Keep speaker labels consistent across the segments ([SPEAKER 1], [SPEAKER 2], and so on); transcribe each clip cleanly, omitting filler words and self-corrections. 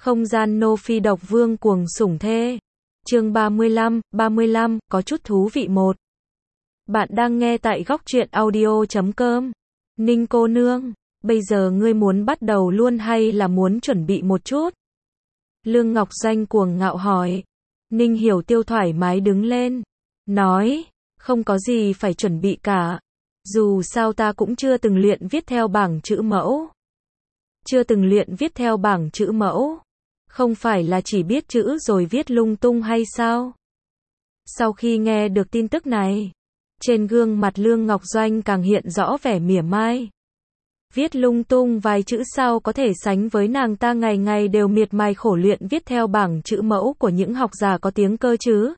[SPEAKER 1] Không gian nô phi độc vương cuồng sủng thê. Chương 35, có chút thú vị một. Bạn đang nghe tại góc truyện audio.com. Ninh cô nương, bây giờ ngươi muốn bắt đầu luôn hay là muốn chuẩn bị một chút? Lương Ngọc Doanh cuồng ngạo hỏi. Ninh Hiểu Tiêu thoải mái đứng lên, nói, không có gì phải chuẩn bị cả. Dù sao ta cũng chưa từng luyện viết theo bảng chữ mẫu. Chưa từng luyện viết theo bảng chữ mẫu. Không phải là chỉ biết chữ rồi viết lung tung hay sao? Sau khi nghe được tin tức này, trên gương mặt Lương Ngọc Doanh càng hiện rõ vẻ mỉa mai. Viết lung tung vài chữ sao có thể sánh với nàng ta ngày ngày đều miệt mài khổ luyện viết theo bảng chữ mẫu của những học giả có tiếng cơ chứ?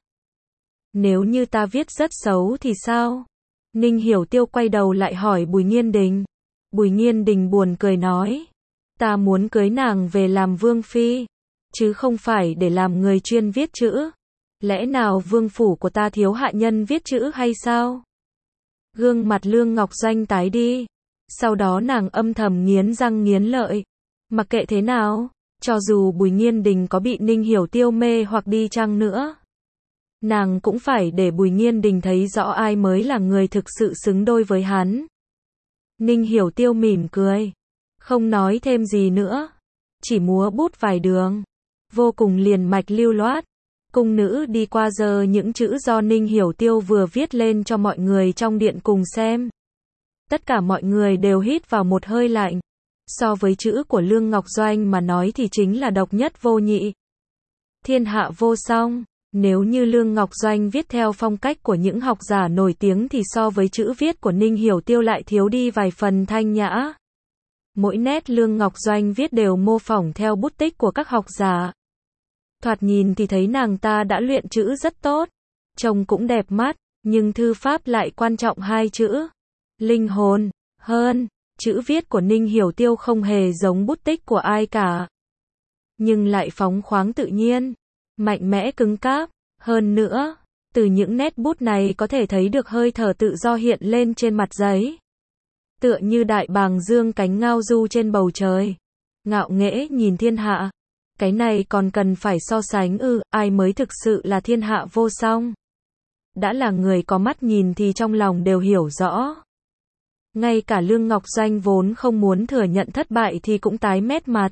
[SPEAKER 1] Nếu như ta viết rất xấu thì sao? Ninh Hiểu Tiêu quay đầu lại hỏi Bùi Nghiên Đình. Bùi Nghiên Đình buồn cười nói, ta muốn cưới nàng về làm vương phi, chứ không phải để làm người chuyên viết chữ. Lẽ nào vương phủ của ta thiếu hạ nhân viết chữ hay sao? Gương mặt Lương Ngọc Doanh tái đi. Sau đó nàng âm thầm nghiến răng nghiến lợi. Mặc kệ thế nào, cho dù Bùi Nghiên Đình có bị Ninh Hiểu Tiêu mê hoặc đi chăng nữa, nàng cũng phải để Bùi Nghiên Đình thấy rõ ai mới là người thực sự xứng đôi với hắn. Ninh Hiểu Tiêu mỉm cười, không nói thêm gì nữa, chỉ múa bút vài đường, vô cùng liền mạch lưu loát. Cung nữ đi qua giờ những chữ do Ninh Hiểu Tiêu vừa viết lên cho mọi người trong điện cùng xem. Tất cả mọi người đều hít vào một hơi lạnh. So với chữ của Lương Ngọc Doanh mà nói thì chính là độc nhất vô nhị. Thiên hạ vô song. Nếu như Lương Ngọc Doanh viết theo phong cách của những học giả nổi tiếng thì so với chữ viết của Ninh Hiểu Tiêu lại thiếu đi vài phần thanh nhã. Mỗi nét Lương Ngọc Doanh viết đều mô phỏng theo bút tích của các học giả. Thoạt nhìn thì thấy nàng ta đã luyện chữ rất tốt, trông cũng đẹp mắt, nhưng thư pháp lại quan trọng hai chữ, linh hồn, hơn. Chữ viết của Ninh Hiểu Tiêu không hề giống bút tích của ai cả, nhưng lại phóng khoáng tự nhiên, mạnh mẽ cứng cáp. Hơn nữa, từ những nét bút này có thể thấy được hơi thở tự do hiện lên trên mặt giấy. Tựa như đại bàng dương cánh ngao du trên bầu trời, ngạo nghễ nhìn thiên hạ. Cái này còn cần phải so sánh ư? Ai mới thực sự là thiên hạ vô song? Đã là người có mắt nhìn thì trong lòng đều hiểu rõ. Ngay cả Lương Ngọc Doanh vốn không muốn thừa nhận thất bại thì cũng tái mét mặt.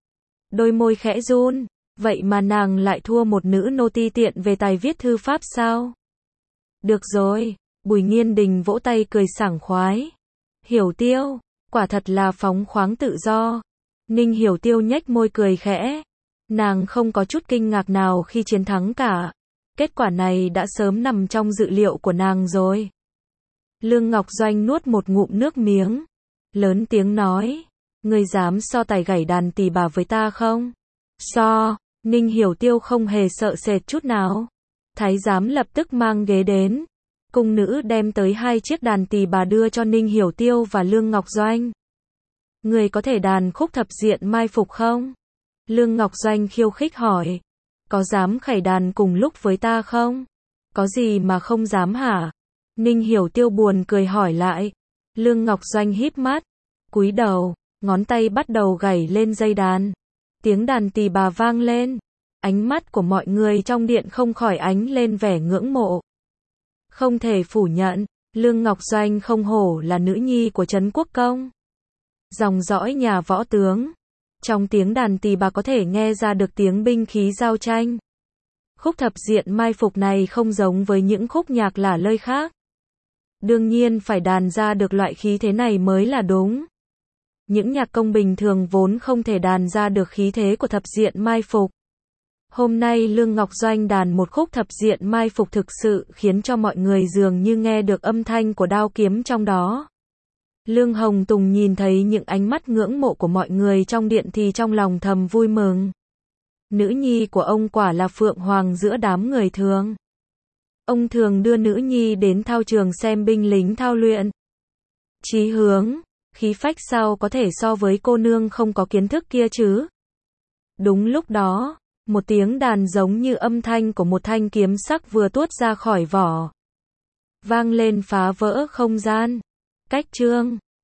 [SPEAKER 1] Đôi môi khẽ run, vậy mà nàng lại thua một nữ nô ti tiện về tài viết thư pháp sao? Được rồi, Bùi Nghiên Đình vỗ tay cười sảng khoái. Hiểu Tiêu, quả thật là phóng khoáng tự do. Ninh Hiểu Tiêu nhếch môi cười khẽ. Nàng không có chút kinh ngạc nào khi chiến thắng cả. Kết quả này đã sớm nằm trong dự liệu của nàng rồi. Lương Ngọc Doanh nuốt một ngụm nước miếng, lớn tiếng nói, ngươi dám so tài gảy đàn tỳ bà với ta không? So. Ninh Hiểu Tiêu không hề sợ sệt chút nào. Thái giám lập tức mang ghế đến. Cung nữ đem tới 2 chiếc đàn tỳ bà đưa cho Ninh Hiểu Tiêu và Lương Ngọc Doanh. Ngươi có thể đàn khúc thập diện mai phục không? Lương Ngọc Doanh khiêu khích hỏi. Có dám khẩy đàn cùng lúc với ta không? Có gì mà không dám hả? Ninh Hiểu Tiêu buồn cười hỏi lại. Lương Ngọc Doanh híp mắt, cúi đầu, ngón tay bắt đầu gảy lên dây đàn. Tiếng đàn tỳ bà vang lên. Ánh mắt của mọi người trong điện không khỏi ánh lên vẻ ngưỡng mộ. Không thể phủ nhận, Lương Ngọc Doanh không hổ là nữ nhi của Trấn Quốc Công, dòng dõi nhà võ tướng. Trong tiếng đàn tỳ bà có thể nghe ra được tiếng binh khí giao tranh. Khúc thập diện mai phục này không giống với những khúc nhạc lả lơi khác. Đương nhiên phải đàn ra được loại khí thế này mới là đúng. Những nhạc công bình thường vốn không thể đàn ra được khí thế của thập diện mai phục. Hôm nay Lương Ngọc Doanh đàn một khúc thập diện mai phục thực sự khiến cho mọi người dường như nghe được âm thanh của đao kiếm trong đó. Lương Hồng Tùng nhìn thấy những ánh mắt ngưỡng mộ của mọi người trong điện thì trong lòng thầm vui mừng. Nữ nhi của ông quả là phượng hoàng giữa đám người thường. Ông thường đưa nữ nhi đến thao trường xem binh lính thao luyện. Chí hướng, khí phách sao có thể so với cô nương không có kiến thức kia chứ? Đúng lúc đó, một tiếng đàn giống như âm thanh của một thanh kiếm sắc vừa tuốt ra khỏi vỏ, vang lên phá vỡ không gian. Cách chương